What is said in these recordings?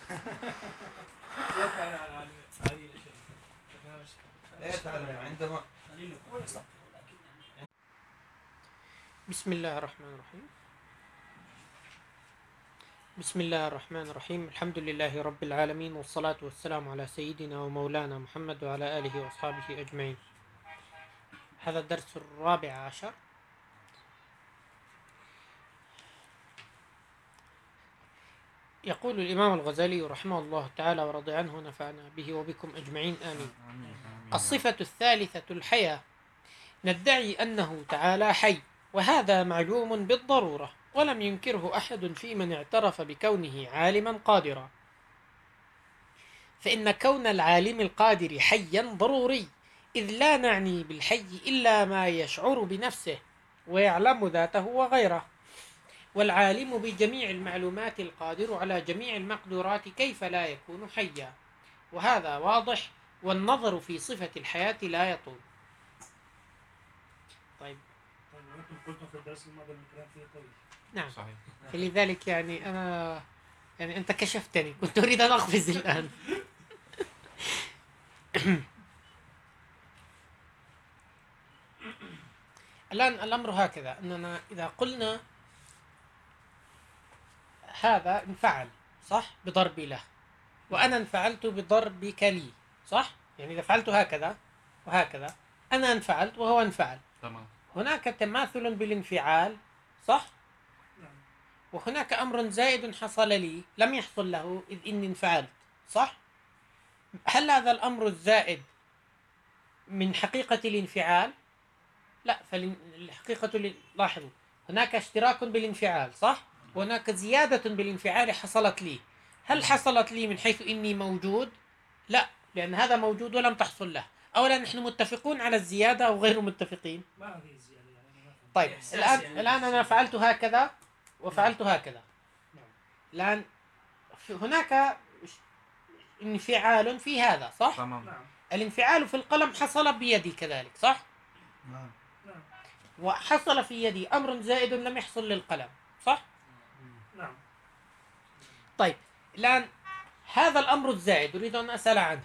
بسم الله الرحمن الرحيم. بسم الله الرحمن الرحيم. الحمد لله رب العالمين، والصلاة والسلام على سيدنا ومولانا محمد وعلى آله وأصحابه أجمعين. هذا الدرس 14. يقول الإمام الغزالي رحمه الله تعالى ورضي عنه ونفعنا به وبكم أجمعين آمين. الصفة الثالثة الحياة. ندعي أنه تعالى حي، وهذا معلوم بالضرورة، ولم ينكره أحد في من اعترف بكونه عالما قادرا، فإن كون العالم القادر حيا ضروري، إذ لا نعني بالحي إلا ما يشعر بنفسه ويعلم ذاته وغيره، والعالم بجميع المعلومات القادر على جميع المقدورات كيف لا يكون حيا، وهذا واضح، والنظر في صفة الحياة لا يطول. طيب أنتم قلتم في الدرس الماضي أن الكلام فيه طويل. نعم صحيح. فلذلك أنت كشفتني، كنت أريد أن أقفز الآن. الآن الأمر هكذا، أننا إذا قلنا هذا انفعل صح بضربي له، وأنا انفعلت بضربك لي صح، يعني إذا فعلت هكذا وهكذا أنا انفعلت وهو انفعل، تمام. هناك تماثل بالانفعال صح، وهناك أمر زائد حصل لي لم يحصل له إذ إني انفعلت صح. هل هذا الأمر الزائد من حقيقة الانفعال؟ لا، فالحقيقة لاحظوا هناك اشتراك بالانفعال صح، وهناك زيادة بالانفعال حصلت لي. هل حصلت لي من حيث إني موجود؟ لا، لأن هذا موجود ولم تحصل له. أولا نحن متفقون على الزيادة أو غير متفقين؟ ما هذه الزيادة يعني. طيب الآن أنا فعلت هكذا وفعلت هكذا. الآن هناك انفعال في هذا صح؟ تمام. الانفعال في القلم حصل بيدي كذلك صح؟ نعم. وحصل في يدي أمر زائد لم يحصل للقلم صح؟ نعم. طيب الآن هذا الأمر الزائد أريد أن أسأل عنه،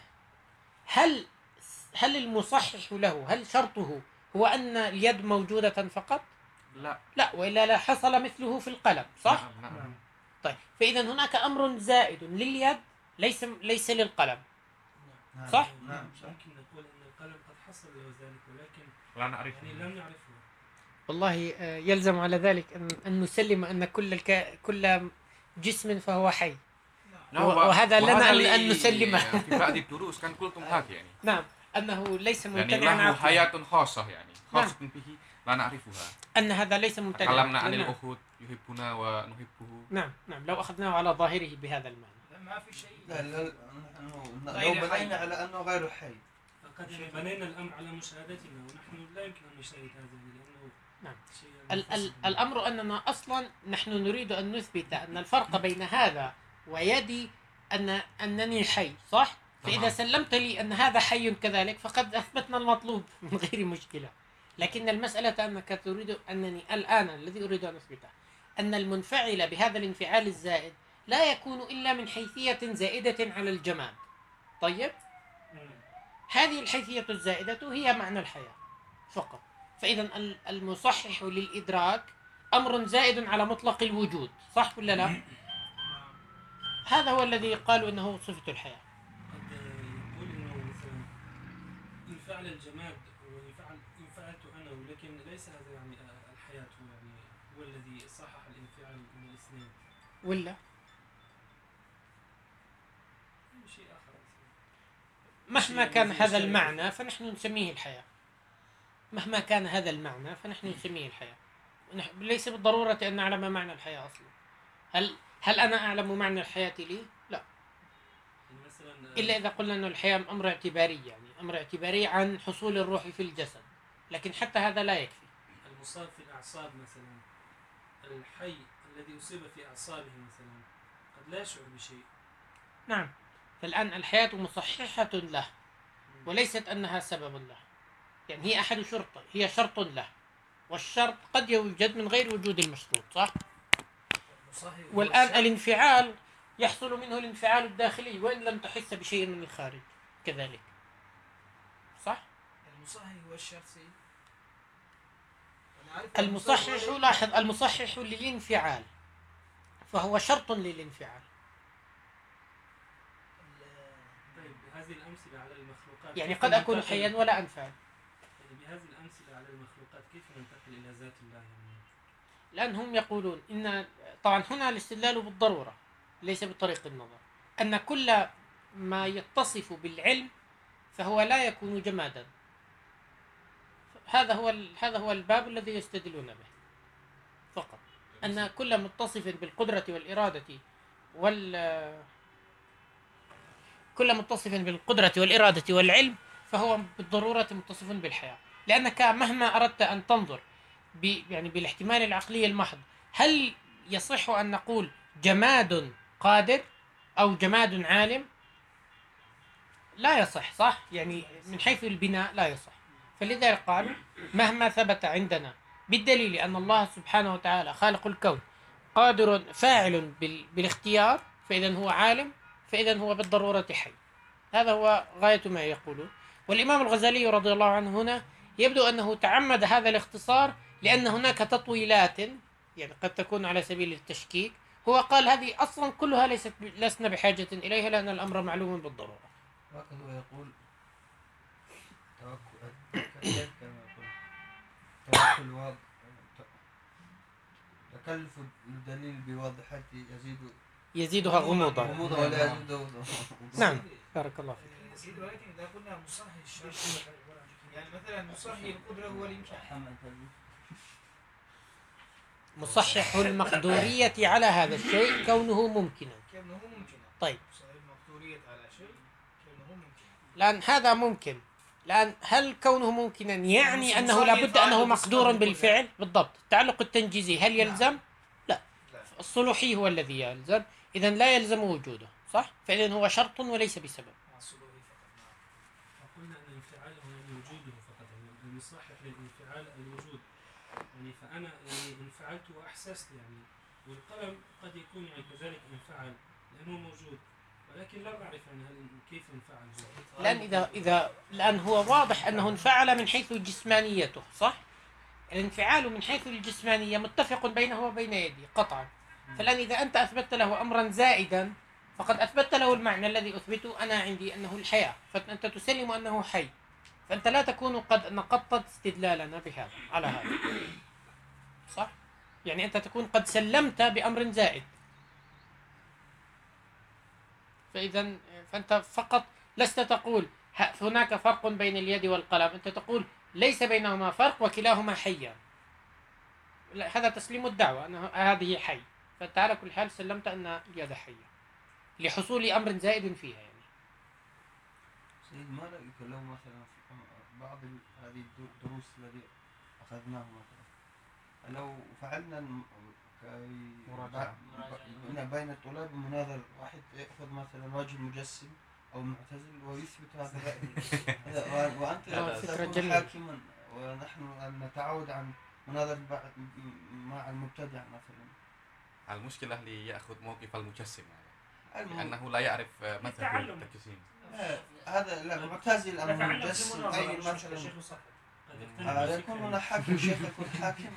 هل المصحح له، هل شرطه هو أن اليد موجودة فقط؟ لا، وإلا لا حصل مثله في القلم صح؟ نعم. طيب فإذا هناك أمر زائد لليد ليس للقلم صح؟ نعم. يمكن نقول أن القلم قد حصل له ذلك، ولكن لا نعرفه. يعني لم نعرفه. والله يلزم على ذلك أن نسلم أن كل جسم فهو حي، وهذا لنا أن نسلمه. في بعض الدروس كان قلتم هكذا يعني. نعم، أنه ليس يعني ممتنعا له حياة خاصة يعني خاصة به لا نعرفها. أن هذا ليس ممتنعا. تكلمنا عن الأخوة يحبنا ونحبه. نعم لو أخذناه على ظاهره بهذا المعنى. ما في شيء. لو بنينا على أنه غير حي، فقد بنينا الأمر على مشاهدتنا، ونحن لا يمكن أن نشاهد هذا لأنه نعم. الأمر أننا أصلا نحن نريد أن نثبت أن الفرق بين هذا ويدي أنني حي صح؟ فإذا سلمت لي أن هذا حي كذلك فقد أثبتنا المطلوب من غير مشكلة. لكن المسألة أنك تريد أنني الآن الذي أريد أن أثبته أن المنفعل بهذا الانفعال الزائد لا يكون إلا من حيثية زائدة على الجماد. طيب؟ هذه الحيثية الزائدة هي معنى الحياة فقط. فإذا المصحح للإدراك أمر زائد على مطلق الوجود صح ولا لا؟ هذا هو الذي قالوا إنه صفة الحياة. قد يقول إنه مثلا انفعل الجماد وانفعلت أنا، ولكن ليس هذا يعني الحياة هو الذي صحح الانفعال من الاثنين. ولا شيء آخر. مهما كان هذا المعنى فنحن نسميه الحياة. مهما كان هذا المعنى فنحن نسميه الحياة. ليس بالضرورة أن نعلم معنى الحياة أصلا. هل أنا أعلم معنى الحياة لي؟ لا. إلا إذا قلنا أن الحياة أمر اعتباري، يعني أمر اعتباري عن حصول الروح في الجسد، لكن حتى هذا لا يكفي. المصاب في الأعصاب مثلا، الحي الذي أصيب في أعصابه مثلا قد لا يشعر بشيء. نعم. فالآن الحياة مصححة له وليست أنها سبب له، يعني هي أحد شرطه، هي شرط له، والشرط قد يوجد من غير وجود المشروط صح؟ والآن الانفعال يحصل منه الانفعال الداخلي وإن لم تحس بشيء من الخارج كذلك. صح؟ المصحح هو الشرط سيد. المصحح، لاحظ، المصحح للانفعال فهو شرط للانفعال. طيب بهذه الأمثلة على المخلوقات يعني كيف قد أكون ننتقل- حيا ولا أنفعل. يعني بهذه الأمثلة على المخلوقات كيف ننتقل إلى ذات الله يعني؟ لأن هم يقولون إن طبعا هنا الاستدلال بالضرورة ليس بطريق النظر، أن كل ما يتصف بالعلم فهو لا يكون جمادا. هذا هو الباب الذي يستدلون به فقط، أن كل متصف بالقدرة والإرادة كل متصف بالقدرة والإرادة والعلم فهو بالضرورة متصف بالحياة. لأنك مهما أردت أن تنظر يعني بالاحتمال العقلي المحض، هل يصح أن نقول جماد قادر أو جماد عالم؟ لا يصح، صح؟ يعني من حيث البناء لا يصح. فلذلك قالوا مهما ثبت عندنا بالدليل أن الله سبحانه وتعالى خالق الكون قادر فاعل بالاختيار، فإذا هو عالم، فإذا هو بالضرورة حي. هذا هو غاية ما يقولون. والإمام الغزالي رضي الله عنه هنا يبدو أنه تعمد هذا الاختصار لأن هناك تطويلات يعني قد تكون على سبيل التشكيك. هو قال هذه أصلا كلها لسنا بحاجة إليها لأن الأمر معلوم بالضرورة. وهكذا يقول توكل واضح، تكلف الدليل بواضحته يزيدها غموضا. غموضا ولا يزيده. نعم، بارك الله فيك. سيد، ولكن إذا قلنا مصحح الشرط يعني مثلا مصحح القدرة هو الإمكان. مصحح المقدورية على هذا الشيء كونه ممكنا. كونه ممكن. طيب. مصحح المقدورية على شيء كونه ممكن. لأن هذا ممكن. لأن هل كونه ممكنا يعني أنه لابد أنه مقدور بالفعل؟ بالضبط. التعلق التنجيزي هل يلزم؟ لا. الصلوحي هو الذي يلزم. إذا لا يلزم وجوده، صح؟ فإذا هو شرط وليس بسبب. فقلنا أن الانفعال هو يعني وجوده فقط، يعني المصحح للانفعال الوجود. يعني فأنا يعني انفعلت وأحسست يعني، والقلم قد يكون يعني كذلك انفعل لأنه موجود، ولكن لا أعرف يعني كيف انفعل هو. لأن هو واضح أنه انفعل من حيث جسمانيته، صح؟ الانفعال من حيث الجسمانية متفق بينه وبين يدي قطعا. فالآن إذا أنت أثبتت له أمرا زائدا فقد أثبتت له المعنى الذي أثبته أنا عندي أنه الحياة، فأنت تسلم أنه حي، فأنت لا تكون قد نقضت استدلالنا بهذا على هذا، صح؟ يعني أنت تكون قد سلمت بأمر زائد. فأنت فقط لست تقول هناك فرق بين اليد والقلم، أنت تقول ليس بينهما فرق وكلاهما حيان. هذا تسليم الدعوة أن هذه حي، فأنت على كل حال سلمت أن اليد حية لحصول أمر زائد فيها يعني. سيد، ما رأيك لو مثلا في بعض هذه الدروس التي أخذناها مثلا لو فعلنا بين الطلاب مناظر، واحد يأخذ مثلا وجه مجسم أو معتزل ويثبت هذا الرأي وأنت تكون حاكما ونحن نتعود عن مناظر مع المبتدع مثلا. المشكلة اللي يأخذ موقف المجسم يعني لأنه لا يعرف مذهب التجسيم. هذا لا معتزل أم مجسم أي مثلا هذا يكون هنا حاكم، شيخ يكون حاكم.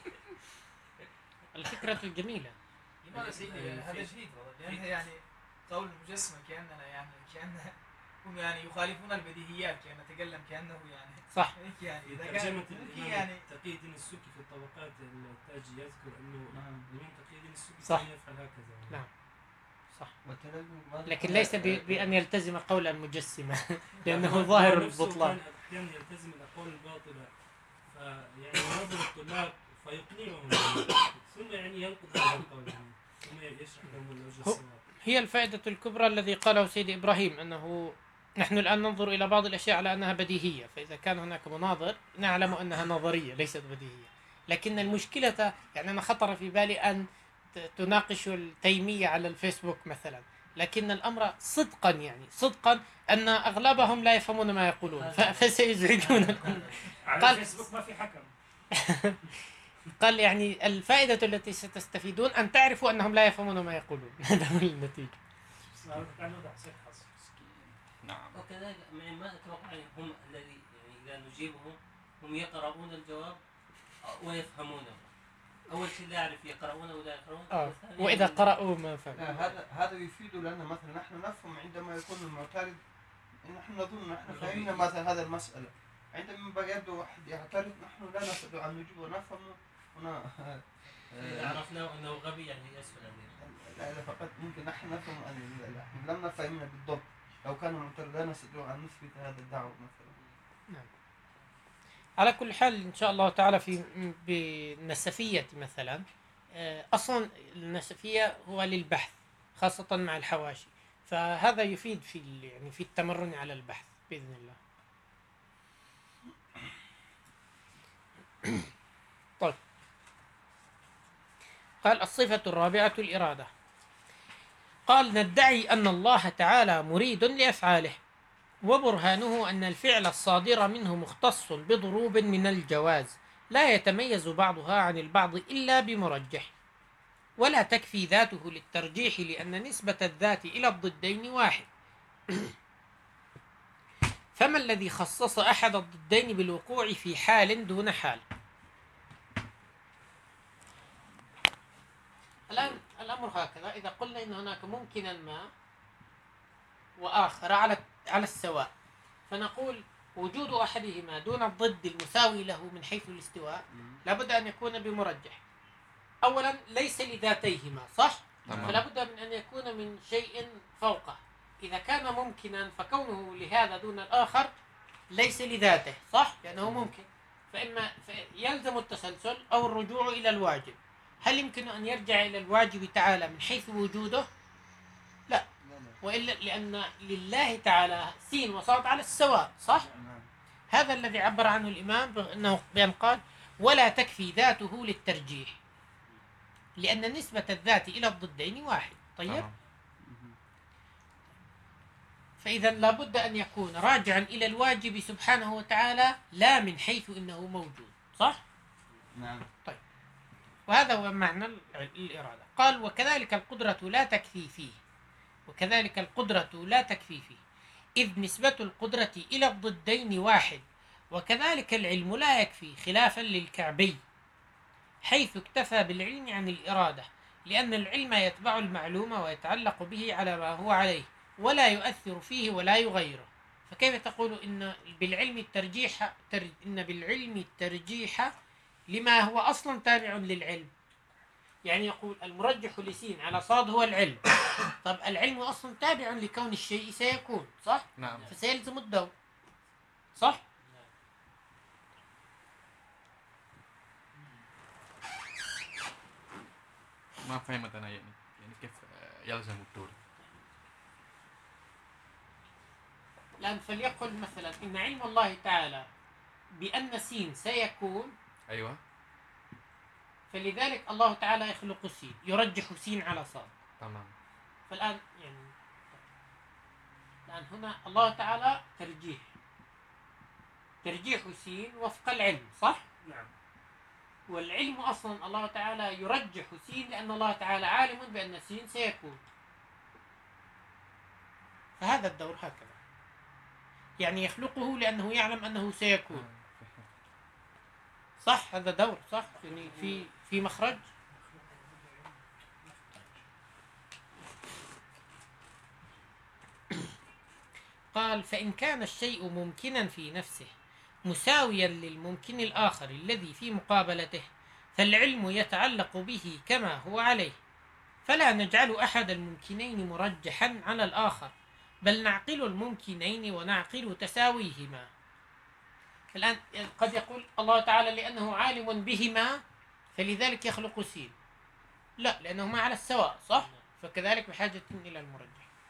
الفكرة الجميلة. لماذا سيدي هذا جديد؟ لأن يعني قول المجسمة كأنها هم يعني يخالفون البديهيات، كأن نتكلم كأنه يعني صح. يعني إذا ترجمة الإمام تقي الدين السبكي في الطبقات التاجي يذكر أنه الإمام تقي الدين السبكي كان يفعل هكذا. نعم. صح. لكن ليس بأن يلتزم قولا مجسمة لأنه ظاهر البطلان. أحيانا يلتزم الأقوال الباطلة فيعني ينظر الطلاب فيقنعهم ثم يعني ينقض هذا القول ثم يشرح لهم الوجه الصواب. هي الفائدة الكبرى الذي قاله سيدي إبراهيم أنه نحن الآن ننظر إلى بعض الأشياء على أنها بديهية، فإذا كان هناك مناظر نعلم أنها نظرية ليست بديهية. لكن المشكلة يعني أنا خطر في بالي أن تناقش التيمية على الفيسبوك مثلا، لكن الأمر صدقا أن أغلبهم لا يفهمون ما يقولون فسيزعجونكم. على الفيسبوك ما في حكم. قال يعني الفائدة التي ستستفيدون أن تعرفوا أنهم لا يفهمون ما يقولون. هذا هو النتيجة. نعم. وكذلك يعني ما أتوقع يعني هم الذي يعني إذا نجيبهم هم يقرؤون الجواب ويفهمونه. أول شيء لا يعرف يقرؤونه ولا يقرؤون. وإذا قرأوا ما فهموا. هذا يفيد لأن مثلا نحن نفهم عندما يكون المعترض نحن نظن نحن فهمنا مثلا هذا المسألة، عندما يبدو واحد يعترض نحن لا نستطيع أن نجيب ونفهمه هنا. إذا عرفنا أنه غبي يعني يسهل علينا. لا فقط ممكن نحن نفهم أن لم نفهمنا بالضبط. لو كان المعترض لا نستطيع أن نثبت هذا الدعوة مثلا. نعم. على كل حال إن شاء الله تعالى في بالنسفية مثلا، أصلا النسفية هو للبحث خاصة مع الحواشي، فهذا يفيد في يعني في التمرن على البحث بإذن الله. طيب، قال الصفة الرابعة الإرادة. قال ندعي أن الله تعالى مريد لأفعاله، وبرهانه أن الفعل الصادر منه مختص بضروب من الجواز لا يتميز بعضها عن البعض إلا بمرجح، ولا تكفي ذاته للترجيح لأن نسبة الذات إلى الضدين واحد. فما الذي خصص أحد الضدين بالوقوع في حال دون حال؟ الآن الأمر هكذا، إذا قلنا إن هناك ممكنا ما وآخر على السواء، فنقول وجود أحدهما دون الضد المساوي له من حيث الاستواء لابد أن يكون بمرجح. أولا ليس لذاتيهما، صح؟ فلا بد من أن يكون من شيء فوقه. إذا كان ممكنا فكونه لهذا دون الآخر ليس لذاته، صح؟ لأنه ممكن، فإما يلزم التسلسل أو الرجوع إلى الواجب. هل يمكن أن يرجع إلى الواجب تعالى من حيث وجوده؟ لا، وإلا لأن لله تعالى سين وصاد على السواء، صح؟ هذا الذي عبر عنه الإمام بأن قال ولا تكفي ذاته للترجيح لأن نسبة الذات إلى الضدين واحد. طيب، فإذا لابد أن يكون راجعا إلى الواجب سبحانه وتعالى لا من حيث إنه موجود، صح؟ نعم. طيب، وهذا هو معنى الإرادة. قال وكذلك القدرة لا تكفي فيه، وكذلك القدرة لا تكفي فيه إذ نسبة القدرة إلى الضدين واحد، وكذلك العلم لا يكفي خلافا للكعبي حيث اكتفى بالعلم عن الإرادة، لأن العلم يتبع المعلوم ويتعلق به على ما هو عليه ولا يؤثر فيه ولا يغيره. فكيف تقول إن بالعلم الترجيح لما هو أصلا تابع للعلم؟ يعني يقول المرجح لسين على صاد هو العلم. طب العلم أصلا تابع لكون الشيء سيكون، صح؟ نعم. فسيلزم الدور، صح؟ ما فهمت أنا يعني كيف يلزم الدور. الآن فليقل مثلا إن علم الله تعالى بأن سين سيكون، أيوة، فلذلك الله تعالى يخلق سين يرجح سين على صاد. تمام. فالآن يعني الآن هنا الله تعالى ترجيح سين وفق العلم، صح؟ نعم. والعلم أصلا الله تعالى يرجح سين لأن الله تعالى عالم بأن سين سيكون. فهذا الدور هكذا، يعني يخلقه لأنه يعلم أنه سيكون، صح؟ هذا دور، صح؟ يعني في مخرج. قال فإن كان الشيء ممكنا في نفسه مساويا للممكن الآخر الذي في مقابلته فالعلم يتعلق به كما هو عليه، فلا نجعل أحد الممكنين مرجحا على الآخر بل نعقل الممكنين ونعقل تساويهما. الآن قد يقول الله تعالى لأنه عالم بهما فلذلك يخلق سين، لا، لأنهما على السواء، صح؟ فكذلك بحاجة إلى المرجح.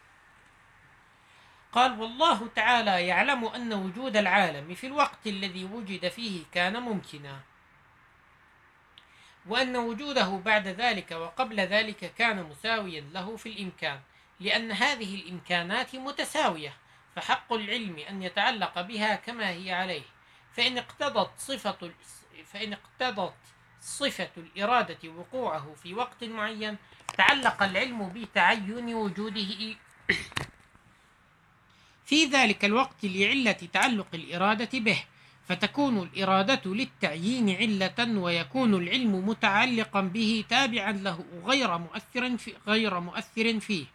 قال والله تعالى يعلم أن وجود العالم في الوقت الذي وجد فيه كان ممكنا، وأن وجوده بعد ذلك وقبل ذلك كان مساويا له في الإمكان، لأن هذه الإمكانات متساوية، فحق العلم أن يتعلق بها كما هي عليه. فإن اقتضت صفة الإرادة وقوعه في وقت معين تعلق العلم بتعين وجوده في ذلك الوقت لعلة تعلق الإرادة به، فتكون الإرادة للتعيين علة، ويكون العلم متعلقا به تابعا له غير مؤثر فيه.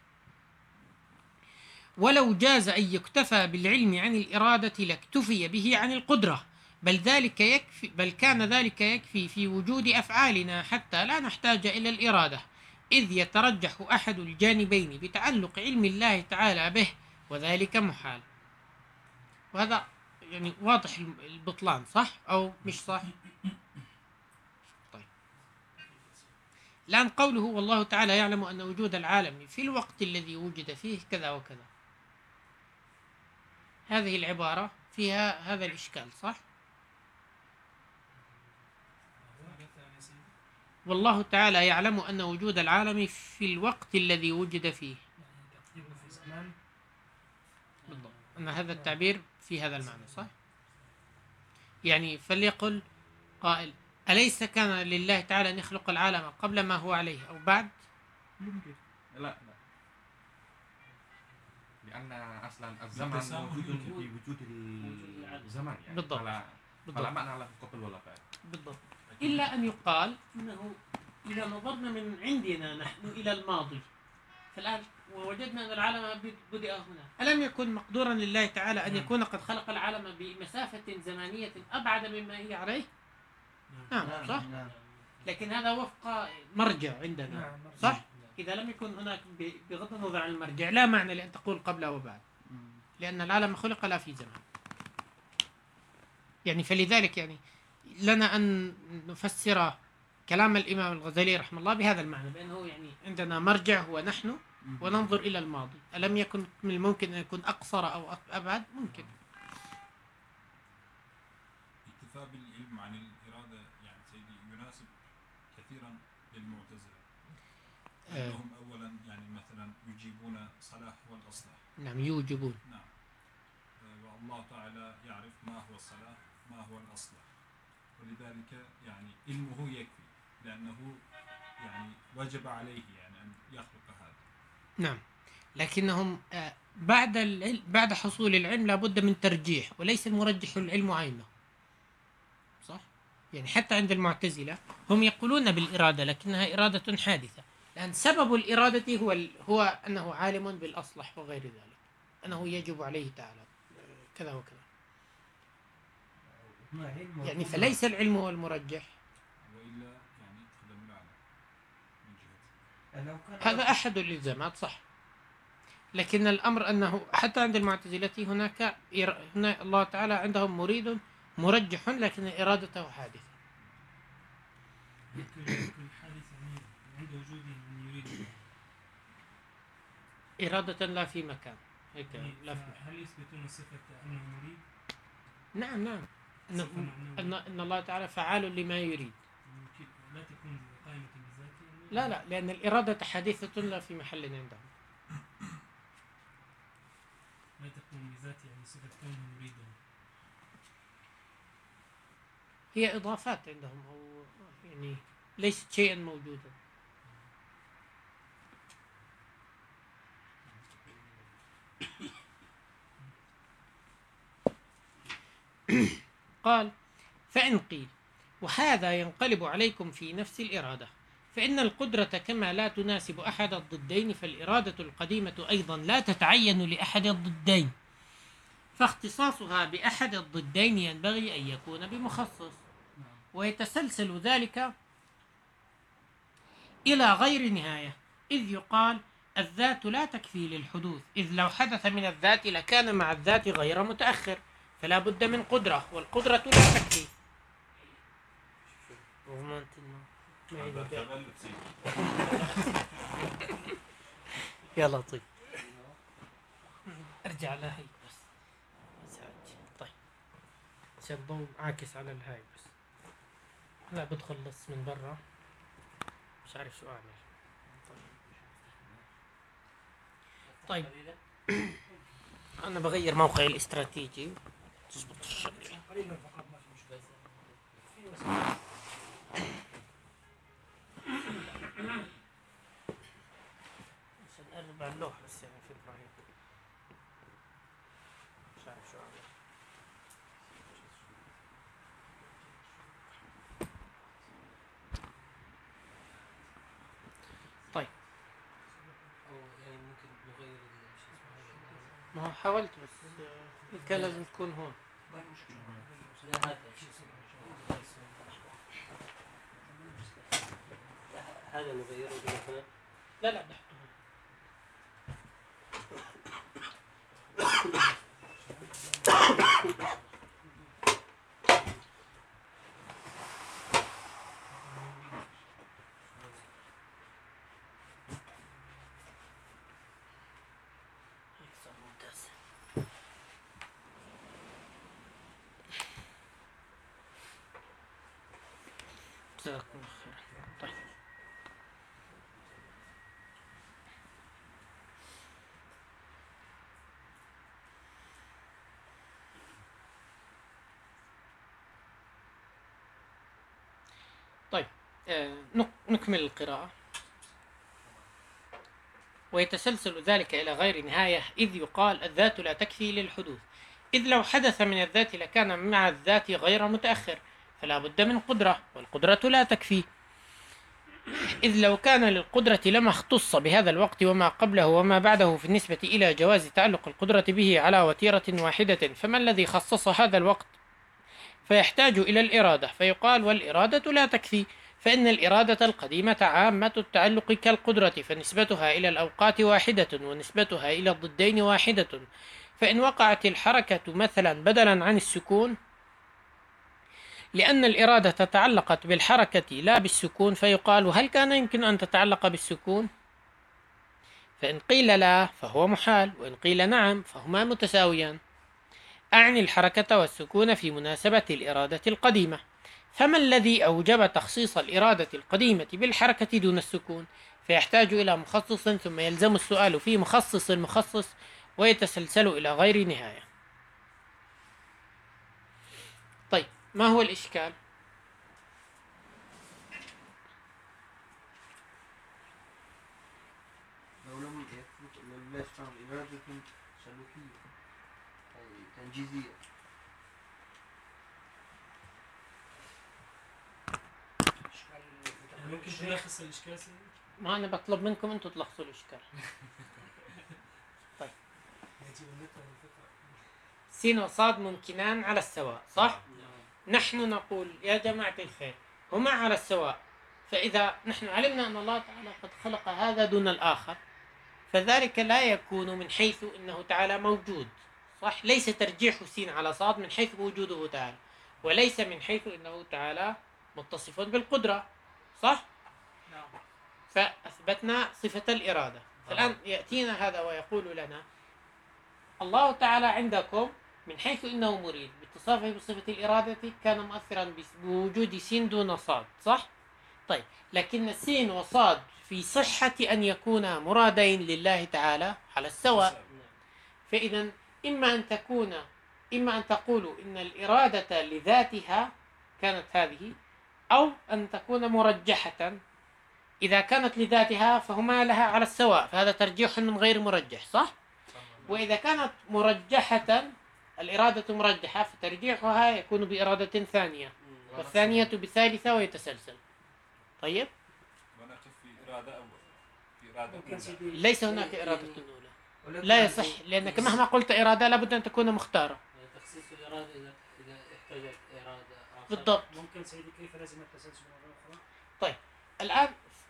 ولو جاز أن يكتفى بالعلم عن الإرادة لاكتفي به عن القدرة، بل كان ذلك يكفي في وجود أفعالنا حتى لا نحتاج إلى الإرادة، إذ يترجح أحد الجانبين بتعلق علم الله تعالى به، وذلك محال. وهذا يعني واضح البطلان، صح أو مش صح؟ طيب، الآن قوله والله تعالى يعلم أن وجود العالم في الوقت الذي وجد فيه كذا وكذا، هذه العبارة فيها هذا الإشكال، صح؟ والله تعالى يعلم أن وجود العالم في الوقت الذي وجد فيه، بالضبط، أن هذا التعبير في هذا المعنى، صح؟ يعني فليقل قائل: أليس كان لله تعالى أن يخلق العالم قبل ما هو عليه أو بعد؟ لا، لأن أصلا الزمن موجود في وجود الزمن، يعني بالضبط. فلا معنى له قبل ولا بعد. بالضبط، إلا أن يقال إنه إذا نظرنا من عندنا نحن إلى الماضي فالآن ووجدنا أن العالم بدأ هنا، ألم يكن مقدورا لله تعالى أن يكون قد خلق العالم بمسافة زمنية أبعد مما هي عليه؟ نعم، صح؟ لكن هذا وفق مرجع عندنا، صح؟ إذا لم يكن هناك بغض النظر عن المرجع لا معنى لأن تقول قبل وبعد، لأن العالم خلق لا في زمان. يعني فلذلك يعني لنا أن نفسر كلام الإمام الغزالي رحمه الله بهذا المعنى، بأنه يعني عندنا مرجع هو نحن، وننظر إلى الماضي. ألم يكن من الممكن أن يكون أقصر أو أبعد؟ ممكن. اكتفاء بالعلم عن الإرادة يعني سيدي يناسب كثيرا للمعتزلة، أنهم أولا يعني مثلا يجيبون صلاح والأصلح. نعم، يوجبون. نعم. والله تعالى يعرف ما هو الصلاح ما هو الأصلح، ولذلك يعني علمه يكفي، لأنه يعني وجب عليه يعني أن يخلق هذا. نعم، لكنهم بعد حصول العلم لابد من ترجيح، وليس المرجح العلم عينه، صح؟ يعني حتى عند المعتزلة هم يقولون بالإرادة لكنها إرادة حادثة، لأن سبب الإرادة هو أنه عالم بالأصلح وغير ذلك، أنه يجب عليه تعالى كذا وكذا. يعني فليس العلم هو المرجح، وإلا يعني خدم العالم من جهة. هذا أحد الإلزامات، صح. لكن الأمر أنه حتى عند المعتزلة هنا الله تعالى عندهم مريد مرجح لكن إرادته حادثة. حادث يعني عند وجوده من يريد إرادة لا في مكان، هيك لا في. هل يثبتون صفة أنه مريد؟ نعم أن الله تعالى فعال لما يريد. لا تكون قائمة بذاته؟ لا، لأن الإرادة حادثة لا في محل عندهم. لا تكون بذاته يعني صفة كونه مريدا. هي إضافات عندهم، أو يعني ليست شيئا موجودا. قال: فإن قيل وهذا ينقلب عليكم في نفس الإرادة، فإن القدرة كما لا تناسب أحد الضدين فالإرادة القديمة أيضا لا تتعين لأحد الضدين، فاختصاصها بأحد الضدين ينبغي أن يكون بمخصص، ويتسلسل ذلك إلى غير نهاية، إذ يقال الذات لا تكفي للحدوث، إذ لو حدث من الذات لكان مع الذات غير متأخر، فلا بد من قدرة، والقدرة لا تكفي. يا لطيف، ارجع لهي بس. طيب عشان الضوء عاكس على الهاي بس. لا بدخل بس من برا، مش عارف شو اعمل. طيب انا بغير موقعي الاستراتيجي تزبط الشكل. عشان نقرب على اللوح بس يعني في إبراهيم مش عارف شو عامل. طيب أو يعني ممكن نغير شو اسمه ما هو حاولت بس كان لازم تكون هون. لا هذا شو اسمه هذا نغيره هنا. لا بحطه هون. هيك صار ممتاز. جزاكم الله خير. طيب طيب نكمل القراءة. ويتسلسل ذلك إلى غير نهاية، إذ يقال الذات لا تكفي للحدوث، إذ لو حدث من الذات لكان مع الذات غير متأخر، فلا بد من قدرة، والقدرة لا تكفي، إذ لو كان للقدرة لما اختص بهذا الوقت وما قبله وما بعده في النسبة إلى جواز تعلق القدرة به على وتيرة واحدة، فما الذي خصص هذا الوقت؟ فيحتاج إلى الإرادة، فيقال والإرادة لا تكفي، فإن الإرادة القديمة عامة التعلق كالقدرة، فنسبتها إلى الأوقات واحدة ونسبتها إلى الضدين واحدة، فإن وقعت الحركة مثلا بدلا عن السكون لأن الإرادة تعلقت بالحركة لا بالسكون، فيقال هل كان يمكن أن تتعلق بالسكون؟ فإن قيل لا فهو محال، وإن قيل نعم فهما متساويان. أعني الحركة والسكون في مناسبة الإرادة القديمة. فما الذي أوجب تخصيص الإرادة القديمة بالحركة دون السكون؟ فيحتاج إلى مخصص، ثم يلزم السؤال في مخصص المخصص، ويتسلسل إلى غير نهاية. طيب ما هو الإشكال؟ لو لم يثبت لله سبحانه إرادة سلوكية أي تنجيزية. ممكن تلخص الإشكال سيدي؟ ما أنا بطلب منكم أنتم تلخصوا الإشكال. طيب سين وصاد ممكنان على السواء، صح؟ نحن نقول يا جماعة الخير هما على السواء، فإذا نحن علمنا أن الله تعالى قد خلق هذا دون الآخر، فذلك لا يكون من حيث أنه تعالى موجود، صح؟ ليس ترجيح سين على صاد من حيث وجوده تعالى، وليس من حيث أنه تعالى متصف بالقدرة، صح؟ نعم. فأثبتنا صفة الإرادة. فالآن يأتينا هذا ويقول لنا الله تعالى عندكم من حيث أنه مريد باتصافه بصفة الإرادة كان مؤثرا بوجود سين دون صاد، صح؟ طيب لكن السين وصاد في صحة أن يكون مرادين لله تعالى على السواء، فإذا إما أن تقولوا إن الإرادة لذاتها كانت هذه، أو أن تكون مرجحة. إذا كانت لذاتها فهما لها على السواء، فهذا ترجيح من غير مرجح، صح؟ وإذا كانت مرجحة الإرادة مرجحة فترجيحها يكون بإرادة ثانية، والثانية بثالثة، ويتسلسل. طيب؟ ونقف في إرادة أول، في إرادة أولى. ليس هناك إرادة أولى، لا يصح، لأنك مهما قلت إرادة لابد أن تكون مختارة. تخصيص الإرادة إذا احتاجت إرادة آخر. بالضبط. ممكن سيدي كيف لازم التسلسل مرة أخرى؟ طيب الآن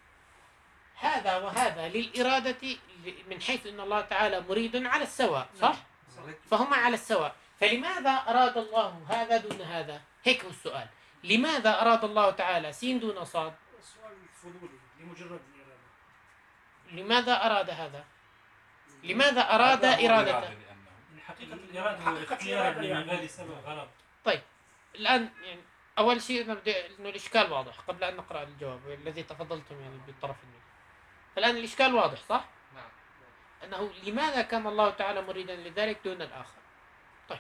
هذا وهذا للإرادة من حيث أن الله تعالى مريد على السواء، صح؟ فهما على السواء، فلماذا أراد الله هذا دون هذا؟ هيك هو السؤال، لماذا أراد الله تعالى سين دون صاد؟ السؤال فضولي لمجرد الإرادة. لماذا أراد هذا؟ لماذا أراد إرادته؟ حقيقة الإرادة هو الاختيار من غير سبب غلط. طيب الآن يعني أول شيء نبدأ إنه الإشكال واضح قبل أن نقرأ الجواب الذي تفضلتم يعني بالطرف منه. فالآن الإشكال واضح، صح؟ نعم. أنه لماذا كان الله تعالى مريدا لذلك دون الآخر؟ طيب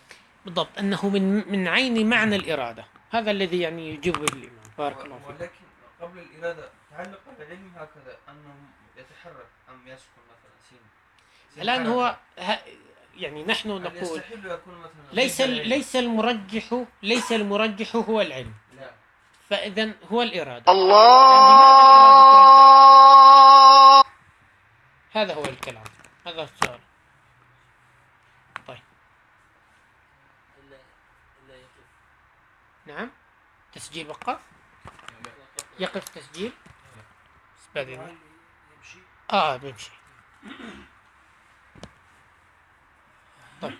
بالضبط، أنه من عين معنى الإرادة، هذا الذي يعني يجيب الإمام. بارك الله فيك. ولكن قبل الإرادة تعلق العلم هكذا أنه يتحرك أم يسكن مثلا سين الآن هو يعني نحن نقول يستحيل يكون مثلا ليس المرجح هو العلم، لا، فإذا هو الإرادة. هذا هو الكلام، هذا السؤال. طيب نعم، تسجيل وقف، يقف تسجيل بس بعدين بيمشي. طيب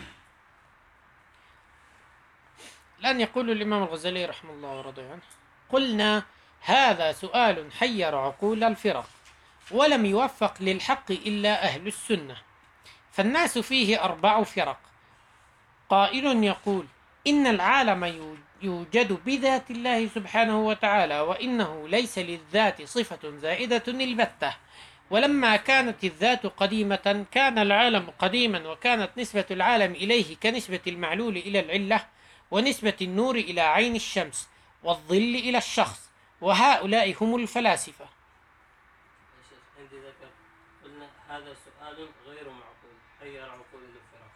الآن يقول الإمام الغزالي رحمه الله ورضي عنه: قلنا هذا سؤال حير عقول الفرق ولم يوفق للحق إلا أهل السنة، فالناس فيه 4 فرق. قائل يقول إن العالم يوجد بذات الله سبحانه وتعالى، وإنه ليس للذات صفة زائدة البتة، ولما كانت الذات قديمة كان العالم قديما، وكانت نسبة العالم إليه كنسبة المعلول إلى العلة، ونسبة النور إلى عين الشمس، والظل إلى الشخص، وهؤلاء هم الفلاسفة. عندي ذكر قلنا هذا سؤال غير معقول حير عقول الفرق.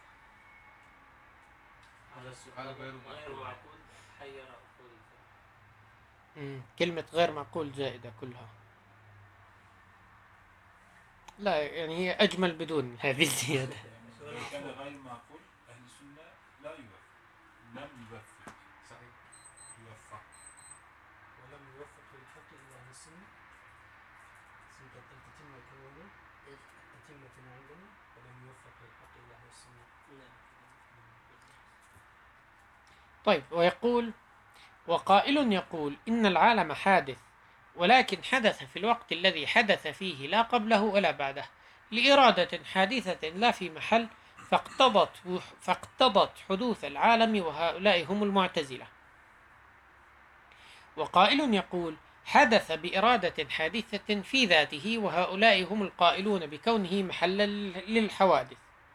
هذا السؤال غير معقول حير عقول الفرق. كلمة غير معقول زائدة كلها، لا يعني هي أجمل بدون هذه الزيادة. إذا كان غير معقول أهل السنة لا يوفق، لم يوفق. صحيح، يوفق ولم يوفق للحق إلا أهل السنة. سنة تتم كونه تتمة عندنا ولم يوفق للحق إلا أهل السنة. طيب ويقول: وقائل يقول إن العالم حادث، ولكن حدث في الوقت الذي حدث فيه لا قبله ولا بعده، لإرادة حادثة لا في محل، فاقتضت حدوث العالم، وهؤلاء هم المعتزلة. وقائل يقول حدث بإرادة حادثة في ذاته، وهؤلاء هم القائلون بكونه محلا للحوادث.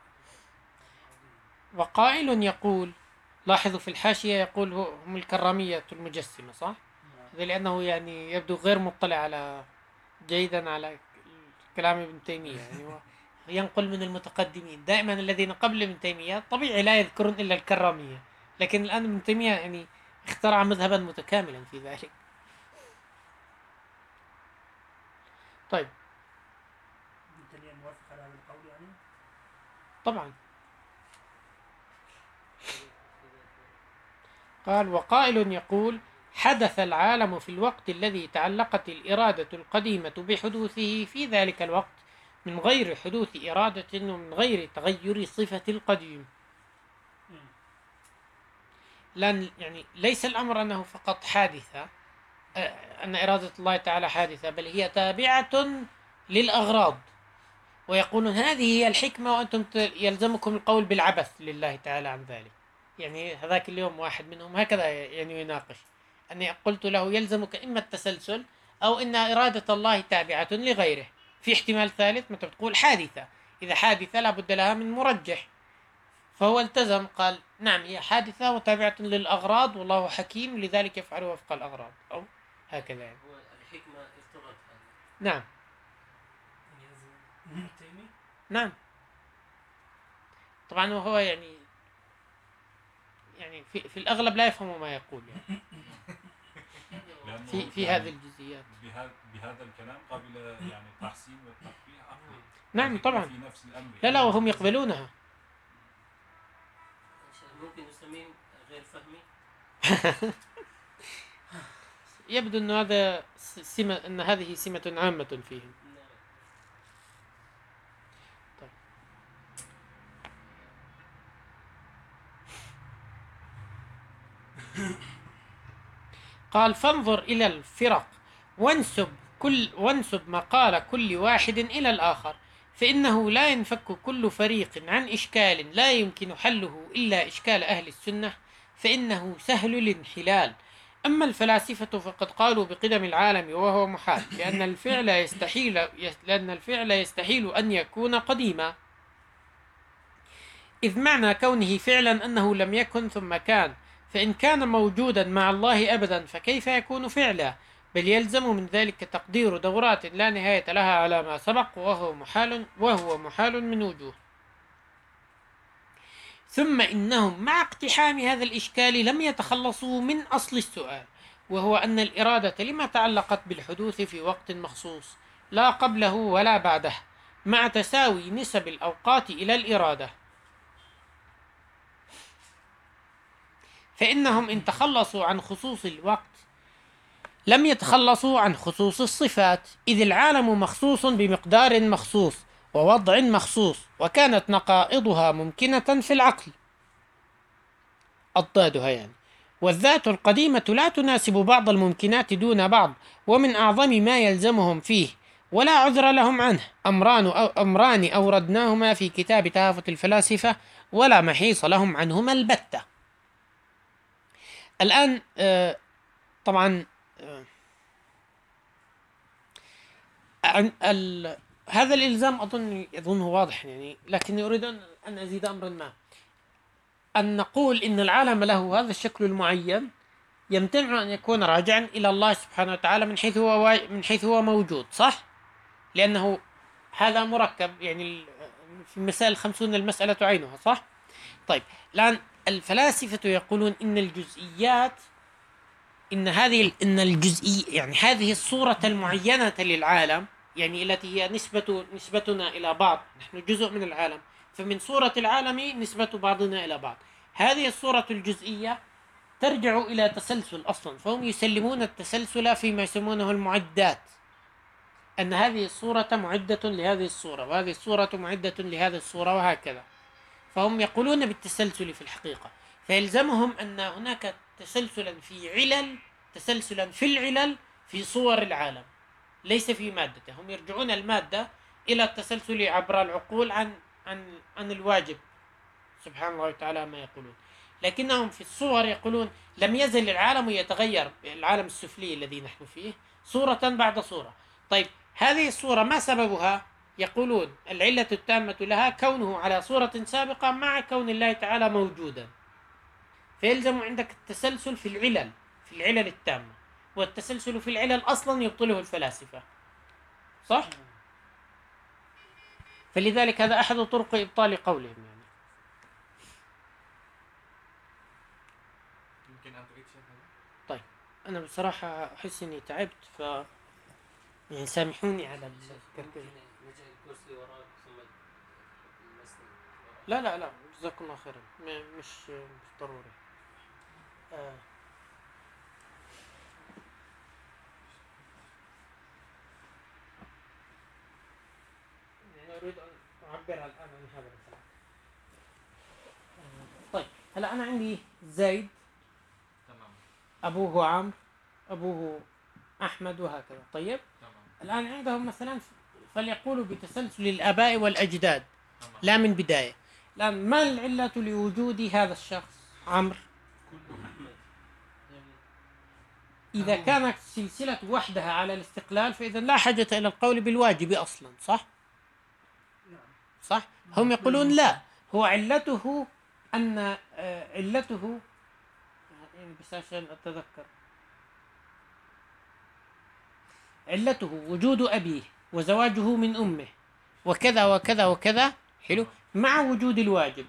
وقائل يقول، لاحظوا في الحاشية يقول هم الكرامية المجسمة، صح؟ هذا لأنه يعني يبدو غير مطلع على جيدا على كلام ابن تيمية، يعني ينقل من المتقدمين. دائما الذين قبل ابن تيمية طبيعي لا يذكرون إلا الكرامية، لكن الآن ابن تيمية يعني اخترع مذهبا متكاملا في ذلك. طيب ابن تيمية موافق على هذا القول يعني؟ طبعا. قال: وقائل يقول حدث العالم في الوقت الذي تعلقت الإرادة القديمة بحدوثه في ذلك الوقت، من غير حدوث إرادة ومن غير تغير صفة القديم. لأن يعني ليس الأمر أنه فقط حادثة، أن إرادة الله تعالى حادثة، بل هي تابعة للأغراض. ويقولون هذه هي الحكمة، وأنتم يلزمكم القول بالعبث لله تعالى عن ذلك. يعني هذاك اليوم واحد منهم هكذا يعني يناقش، أني قلت له يلزمك إما التسلسل أو إن إرادة الله تابعة لغيره. في احتمال ثالث، متى بتقول حادثة، إذا حادثة لابد لها من مرجح، فهو التزم قال نعم هي حادثة وتابعة للأغراض، والله حكيم لذلك يفعل وفق الأغراض، أو هكذا يعني. هو الحكمة اقتضت هذا. نعم ابن تيمية. نعم طبعا، وهو يعني في الأغلب لا يفهم ما يقول يعني في هذه الجزئيات. بهذا الكلام قبل يعني التحسين والتقبيح عقلي. نعم طبعا، في نفس الأمر. لا وهم يقبلونها. ممكن نسميه غير فهمي. يبدو أن هذا سمة، أن هذه سمة عامة فيهم. طيب. قال: فانظر إلى الفرق وانسب مقال كل واحد إلى الآخر، فإنه لا ينفك كل فريق عن إشكال لا يمكن حله إلا إشكال أهل السنة، فإنه سهل الانحلال. أما الفلاسفة فقد قالوا بقدم العالم وهو محال، لأن الفعل يستحيل أن يكون قديما، إذ معنى كونه فعلا أنه لم يكن ثم كان، فإن كان موجودا مع الله أبدا فكيف يكون فعلا؟ بل يلزم من ذلك تقدير دورات لا نهاية لها على ما سبق وهو محال من وجوه. ثم إنهم مع اقتحام هذا الإشكال لم يتخلصوا من أصل السؤال، وهو أن الإرادة لما تعلقت بالحدوث في وقت مخصوص لا قبله ولا بعده، مع تساوي نسب الأوقات إلى الإرادة. فإنهم إن تخلصوا عن خصوص الوقت لم يتخلصوا عن خصوص الصفات، إذ العالم مخصوص بمقدار مخصوص ووضع مخصوص، وكانت نقائضها ممكنة في العقل أضدادها يعني، والذات القديمة لا تناسب بعض الممكنات دون بعض، ومن أعظم ما يلزمهم فيه ولا عذر لهم عنه أمران أوردناهما في كتاب تهافت الفلاسفة ولا محيص لهم عنهما البتة. الآن طبعا هذا الإلزام أظنه واضح يعني، لكن أريد أن أزيد أمرا ما، أن نقول إن العالم له هذا الشكل المعين يمتنع أن يكون راجعا إلى الله سبحانه وتعالى من حيث هو موجود، صح؟ لأنه هذا مركب يعني في المسائل 50 المسألة عينها، صح؟ طيب الآن الفلاسفة يقولون إن الجزئيات إن الجزئي يعني هذه الصورة المعينة للعالم يعني التي هي نسبتنا إلى بعض، نحن جزء من العالم، فمن صورة العالم نسبة بعضنا إلى بعض، هذه الصورة الجزئية ترجع إلى تسلسل أصلا، فهم يسلمون التسلسل فيما يسمونه المعدات، أن هذه الصورة معدة لهذه الصورة وهذه الصورة معدة لهذه الصورة وهكذا، فهم يقولون بالتسلسل في الحقيقة، فيلزمهم أن هناك تسلسلا في العلل في صور العالم ليس في مادته. هم يرجعون المادة إلى التسلسل عبر العقول عن الواجب سبحان الله تعالى ما يقولون، لكنهم في الصور يقولون لم يزل العالم يتغير، العالم السفلي الذي نحن فيه صورة بعد صورة. طيب هذه الصورة ما سببها؟ يقولون العلة التامة لها كونه على صورة سابقة مع كون الله تعالى موجودا، فيلزم عندك التسلسل في العلل التامة، والتسلسل في العلل أصلا يبطله الفلاسفة، صح؟ فلذلك هذا أحد طرق إبطال قولهم يعني. يمكن أن تعيد شيء. طيب أنا بصراحة أحس إني تعبت، يعني سامحوني على الكركبة. الكرسي وراك ثم المسند. لا جزاكم الله خيرا، مش ضروري. يعني أريد أن أعبر الآن عن هذا الكلام. طيب هلا أنا عندي زيد، تمام، أبوه عمرو، أبوه أحمد وهكذا. طيب تمام، الآن عندهم مثلا فليقولوا بتسلسل الآباء والأجداد تمام. لا من بداية. الآن ما العلة لوجود هذا الشخص عمرو؟ إذا كانت سلسلة وحدها على الاستقلال فإذا لا حاجة إلى القول بالواجب أصلا، صح؟ صح؟ هم يقولون لا، هو علته أن علته يعني بس عشان أتذكر، علته وجود أبيه وزواجه من أمه وكذا وكذا وكذا، حلو، مع وجود الواجب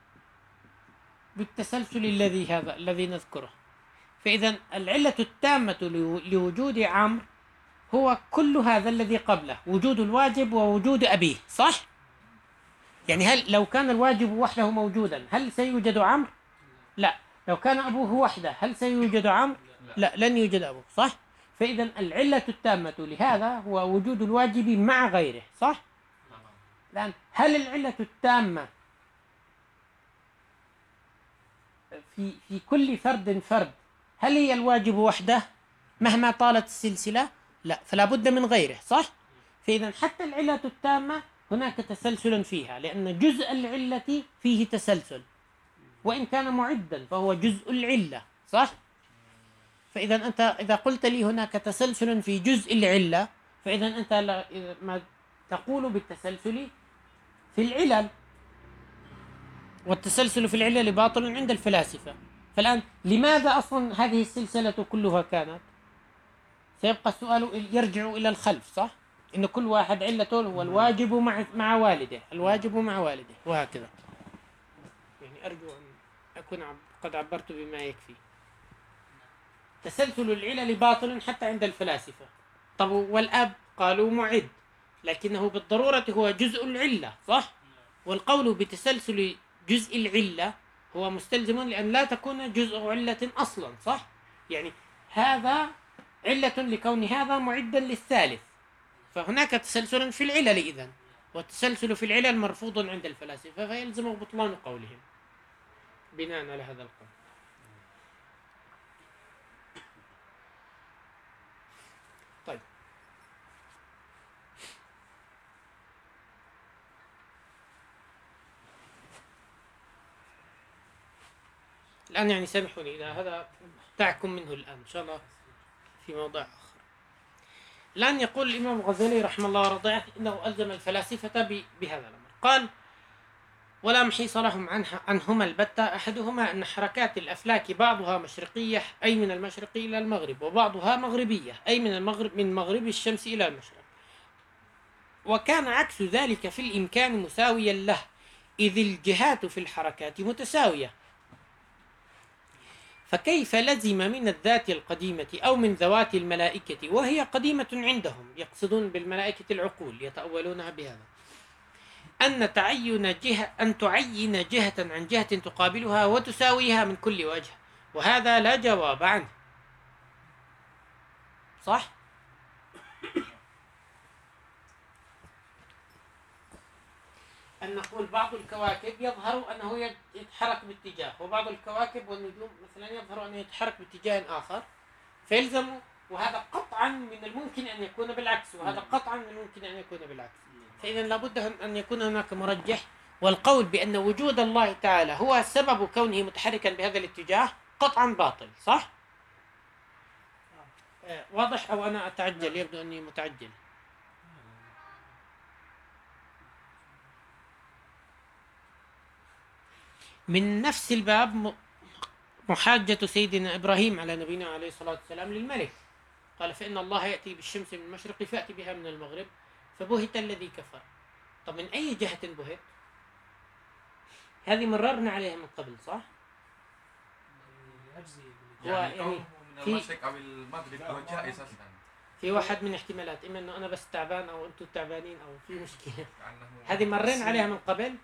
بالتسلسل الذي نذكره. فإذا العلة التامة لوجود عمرو هو كل هذا الذي قبله، وجود الواجب ووجود أبيه، صح؟ يعني هل لو كان الواجب وحده موجودا هل سيوجد عمرو؟ لا. لو كان أبوه وحده هل سيوجد عمرو؟ لا، لن يوجد أبوه، صح؟ فإذا العلة التامة لهذا هو وجود الواجب مع غيره، صح؟ الآن هل العلة التامة في كل فرد هل هي الواجب وحده مهما طالت السلسلة؟ لا، فلا بد من غيره، صح؟ فإذا حتى العلة التامة هناك تسلسل فيها، لأن جزء العلة فيه تسلسل، وإن كان معدا فهو جزء العلة، صح؟ فإذا أنت إذا قلت لي هناك تسلسل في جزء العلة فإذا أنت ما تقول بالتسلسل في العلل، والتسلسل في العلل باطل عند الفلاسفة. فالآن لماذا أصلا هذه السلسلة كلها كانت؟ سيبقى السؤال يرجع إلى الخلف، صح؟ إن كل واحد علته هو الواجب مع والده، الواجب مع والده، وهكذا. يعني أرجو أن أكون قد عبرت بما يكفي. تسلسل العلل باطل حتى عند الفلاسفة. طب والأب قالوا معد، لكنه بالضرورة هو جزء العلة، صح؟ والقول بتسلسل جزء العلة هو مستلزم لأن لا تكون جزء علة أصلا، صح؟ يعني هذا علة لكون هذا معدا للثالث، فهناك تسلسل في العلل إذن، والتسلسل في العلل مرفوض عند الفلاسفة، فيلزم بطلان قولهم بناء على هذا القول. طيب، الآن يعني سامحوني إذا هذا دعكم منه الآن إن شاء الله في موضع آخر. الآن يقول الإمام الغزالي رحمه الله ورضاه إنه ألزم الفلاسفة بهذا الأمر. قال: ولا محيص لهم عنهما البتة. أحدهما أن حركات الأفلاك بعضها مشرقية أي من المشرق إلى المغرب، وبعضها مغربية أي من مغرب الشمس إلى المشرق، وكان عكس ذلك في الإمكان مساويا له، إذ الجهات في الحركات متساوية، فكيف لزم من الذات القديمة أو من ذوات الملائكة وهي قديمة عندهم، يقصدون بالملائكة العقول، يتأولونها بهذا، أن تعين جهة عن جهة تقابلها وتساويها من كل وجه، وهذا لا جواب عنه. صح؟ أن نقول بعض الكواكب يظهر أنه يتحرك باتجاه، وبعض الكواكب والنجوم مثلا يظهر أنه يتحرك باتجاه آخر، فيلزم، وهذا قطعا من الممكن أن يكون بالعكس، وهذا قطعا من الممكن أن يكون بالعكس. فإذا لابد أن يكون هناك مرجح، والقول بأن وجود الله تعالى هو سبب كونه متحركا بهذا الاتجاه قطعا باطل. صح؟ واضح أو أنا أتعجل؟ يبدو أني متعجل. من نفس الباب محاجة سيدنا إبراهيم على نبينا عليه الصلاة والسلام للملك، قال: فإن الله يأتي بالشمس من المشرق فأتي بها من المغرب فبهت الذي كفر. طب من أي جهة بهت؟ هذه مررنا عليها من قبل، صح؟ يعني من المشرق أو المغرب هو جائز أصلا. في واحد من احتمالات، إما أنه أنا بس تعبان أو أنتم تعبانين أو في مشكلة. هذه مررنا عليها من قبل.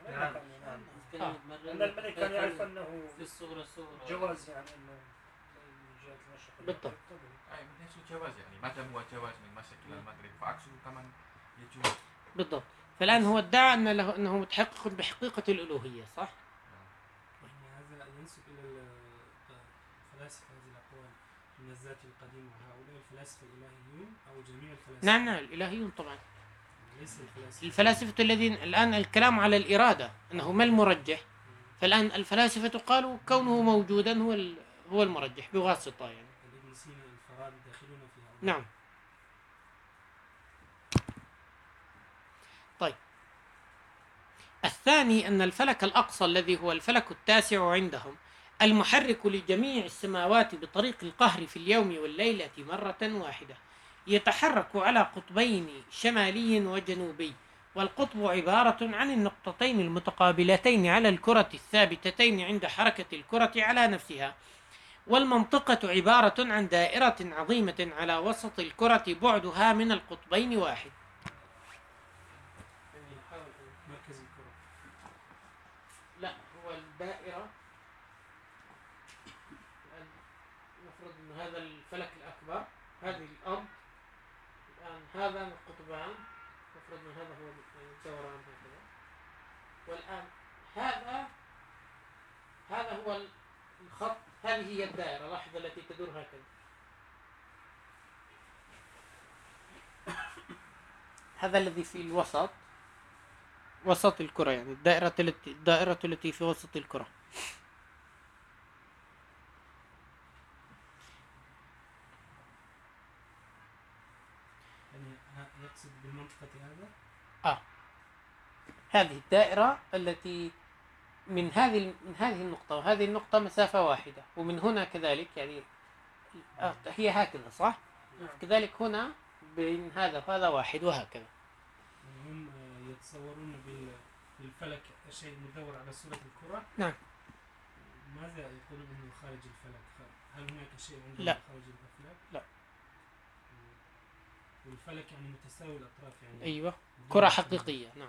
أن الملك كان يعرف أنه في الصغرى جواز، يعني أنه من جهة المشرق. بالضبط. أي من حيث الجواز، يعني ما دام هو جواز من المشرق إلى المغرب فعكسه كمان يجوز. بالضبط. فالآن هو ادعى أنه متحقق بحقيقة الألوهية، صح؟ هذا ينسب إلى الفلاسفة هذه الأقوال من الذات القديمة، هؤلاء الفلاسفة الإلهيون أو جميع الفلاسفة؟ نعم الإلهيون طبعا. ليس الفلاسفة الذين الآن الكلام على الإرادة أنه ما المرجح، فالآن الفلاسفة قالوا كونه موجودا هو المرجح بواسطة، يعني ابن سينا الفارابي داخلون فيها. نعم. طيب، الثاني أن الفلك الأقصى الذي هو الفلك التاسع عندهم المحرك لجميع السماوات بطريق القهر في اليوم والليلة مرة واحدة، يتحرك على قطبين شمالي وجنوبي، والقطب عبارة عن النقطتين المتقابلتين على الكرة الثابتتين عند حركة الكرة على نفسها، والمنطقة عبارة عن دائرة عظيمة على وسط الكرة بعدها من القطبين واحد. مركز الكرة. لا، هو الدائرة. نفرض أن هذا الفلك الأكبر، هذه الأرض، الآن هذا القطبان، نفرض أن هذا هو الدوران هكذا، والآن هذا هو الخط، هذه هي الدائرة، لاحظ التي تدور هكذا. هذا الذي في الوسط، وسط الكرة، يعني الدائرة التي في وسط الكرة. يقصد بالمنطقة هذا؟ هذه الدائرة التي من هذه النقطة وهذه النقطة مسافة واحدة، ومن هنا كذلك، يعني هي هكذا، صح؟ كذلك هنا بين هذا وهذا واحد وهكذا. هم يتصورون بالفلك شيء مدور على صورة الكرة. نعم. ماذا يقولون انه خارج الفلك؟ هل هناك شيء عندهم لا. خارج الفلك؟ لا. والفلك يعني متساوي الاطراف يعني. ايوه كرة حقيقية. نعم.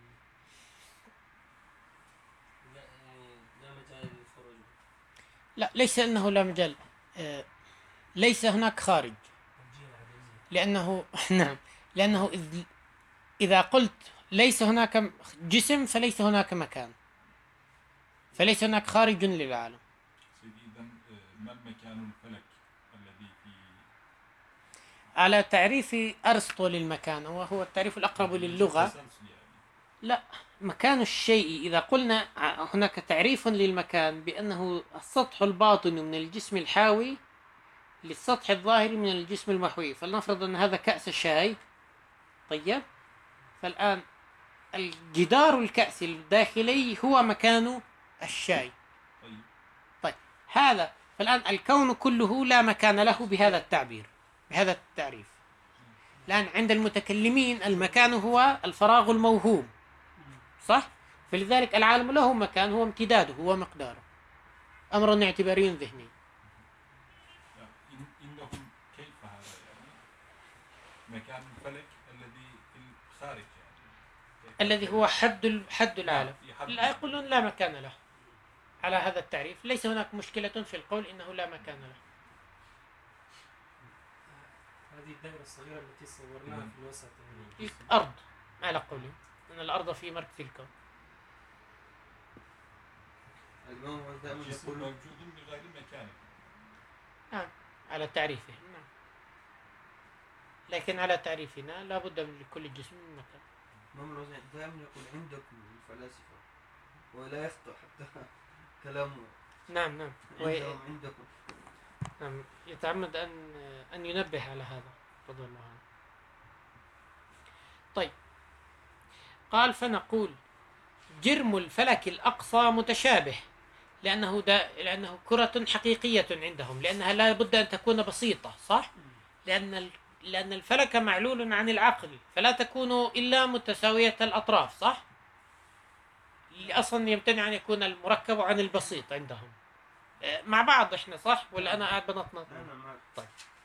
لا يعني لا مجال للخروج. لا ليس انه لا مجال، ليس هناك خارج، لانه نعم لانه اذا قلت ليس هناك جسم فليس هناك مكان، فليس هناك خارج للعالم. سيدي إذا ما المكان الفلك الذي في على تعريف أرسطو للمكان وهو التعريف الأقرب للغة. تسلسل يعني. لا، مكان الشيء إذا قلنا هناك تعريف للمكان بأنه السطح الباطن من الجسم الحاوي للسطح الظاهري من الجسم المحوي. فلنفرض أن هذا كأس الشاي. طيب، فالآن الجدار الكأس الداخلي هو مكان الشاي. طيب هذا، فالآن الكون كله لا مكان له بهذا التعبير، بهذا التعريف. الآن عند المتكلمين المكان هو الفراغ الموهوم، صح؟ فلذلك العالم له مكان هو امتداده، هو مقداره، أمر اعتباري ذهني. إنهم كيف هذا يعني مكان الفلك الذي في الخارج يعني الذي هو حد العالم. لا، يقولون لا مكان له على هذا التعريف. ليس هناك مشكلة في القول إنه لا مكان له. هذه الدائرة الصغيرة التي صورناها في الوسط يعني. أرض على قولي أن الأرض في مركز الكون. الإمام دائما الجسم يقول موجود بغير مكانه. نعم على تعريفه. نعم. لكن على تعريفنا لا بد من لكل جسم من مكان. الإمام الوزيع دائما يقول عندكم الفلاسفة ولا يخطئ حتى كلامه. نعم. عندكم. نعم، يتعمد أن ينبه على هذا رضي الله عنه. طيب، قال فنقول جرم الفلك الأقصى متشابه لأنه كرة حقيقية عندهم، لأنها لا بد أن تكون بسيطة، صح؟ لأن الفلك معلول عن العقل، فلا تكون إلا متساوية الأطراف، صح؟ أصلا يمتنع أن يكون المركب عن البسيط عندهم. مع بعض إحنا، صح؟ ولا أنا قاعد بنطنط؟ طيب.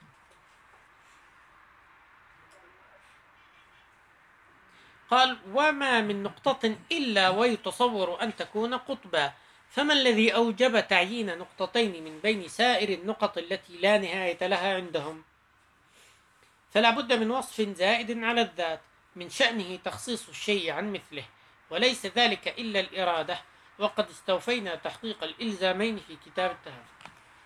قال وما من نقطة إلا ويتصور أن تكون قطبا، فما الذي أوجب تعيين نقطتين من بين سائر النقط التي لا نهاية لها عندهم؟ فلا بد من وصف زائد على الذات من شأنه تخصيص الشيء عن مثله، وليس ذلك إلا الإرادة، وقد استوفينا تحقيق الإلزامين في كتاب التهافت.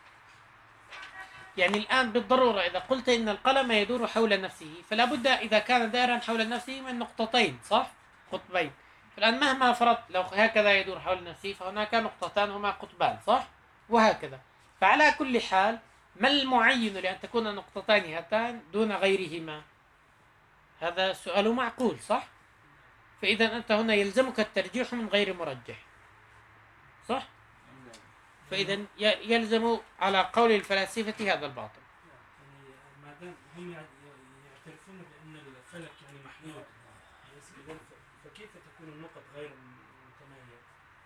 يعني الآن بالضرورة إذا قلت إن القلم يدور حول نفسه، فلا بد إذا كان دائرا حول نفسه من نقطتين، صح؟ قطبين. الآن مهما فرضت لو هكذا يدور حول نفسه فهناك نقطتان هما قطبان، صح؟ وهكذا. فعلى كل حال ما المعين لأن تكون نقطتان هاتان دون غيرهما؟ هذا سؤال معقول، صح؟ فإذا أنت هنا يلزمك الترجيح من غير مرجح، صح؟ فإذا يلزم على قول الفلاسفة هذا الباطل. يعني ما دام هم يعترفون بأن الفلك يعني محدود، فكيف تكون النقط غير متناهية؟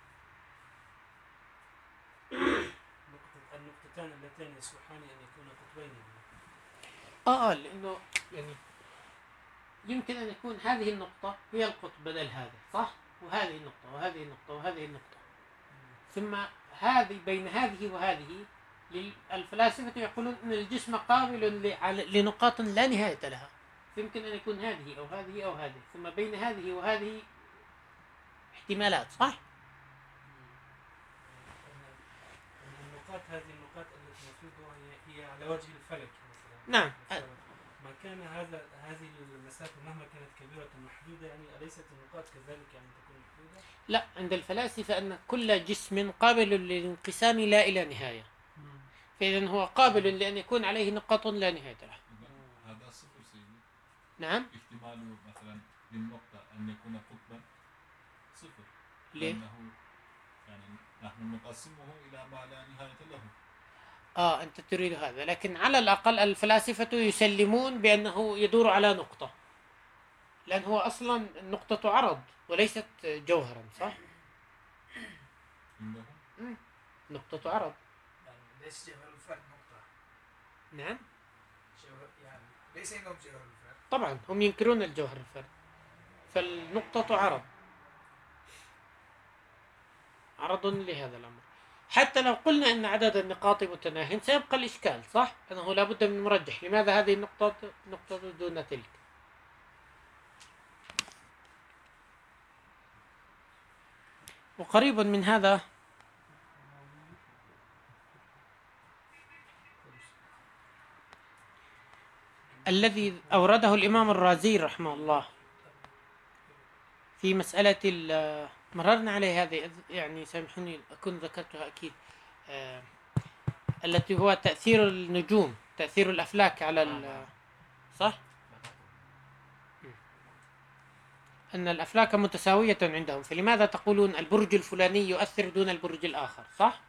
النقطتان اللتان يصلحان أن يكونا قطبين. لأنه يعني يمكن أن يكون هذه النقطة هي القطب بدل هذا، صح؟ وهذه النقطة وهذه النقطة وهذه النقطة، ثم هذه بين هذه وهذه الفلاسفة يقولون أن الجسم قابل لنقاط لا نهاية لها، فيمكن أن يكون هذه أو هذه أو هذه، ثم بين هذه وهذه احتمالات، صح؟ هذه النقاط التي نفيدها هي على وجه الفلك مثلا. نعم. ما كان هذه المسافة مهما كانت كبيرة محدودة، يعني أليست النقاط كذلك يعني تكون محدودة؟ لا، عند الفلاسفة أن كل جسم قابل للانقسام لا إلى نهاية، فإذا هو قابل لأن يكون عليه نقاط لا نهاية له. هذا صفر سيدي. نعم. احتمال مثلا للنقطة أن يكون قطبا صفر. ليه؟ لأنه يعني نحن نقسمه إلى ما لا نهاية له. أنت تريد هذا، لكن على الأقل الفلاسفة يسلمون بأنه يدور على نقطة، لأن هو أصلا النقطة عرض وليست جوهرا، صح؟ عندهم نقطة عرض. يعني ليس جوهر الفرد نقطة. نعم. يعني ليس عندهم جوهر الفرد. طبعا هم ينكرون الجوهر الفرد، فالنقطة عرض لهذا الأمر. حتى لو قلنا أن عدد النقاط متناهٍ سيبقى الإشكال، صح؟ أنه لابد من مرجح، لماذا هذه النقطة دون تلك؟ وقريب من هذا الذي أورده الإمام الرازي رحمه الله في مسألة مررنا عليه هذه، يعني سامحوني أكون ذكرتها أكيد، التي هو تأثير النجوم، تأثير الأفلاك على صح؟ أن الأفلاك متساوية عندهم، فلماذا تقولون البرج الفلاني يؤثر دون البرج الآخر، صح؟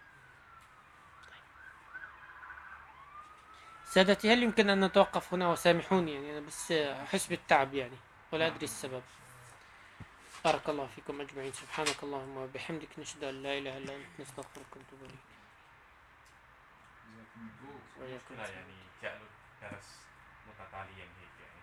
سادتي، هل يمكن أن نتوقف هنا؟ وسامحوني يعني أنا بس أحس بالتعب يعني ولا أدري السبب. بارك الله فيكم أجمعين، سبحانك اللهم وبحمدك، نشهد أن لا إله إلا أنت، نستغفرك ونتوب إليك. مشكلة يعني جعل الدرس متتاليا هيك يعني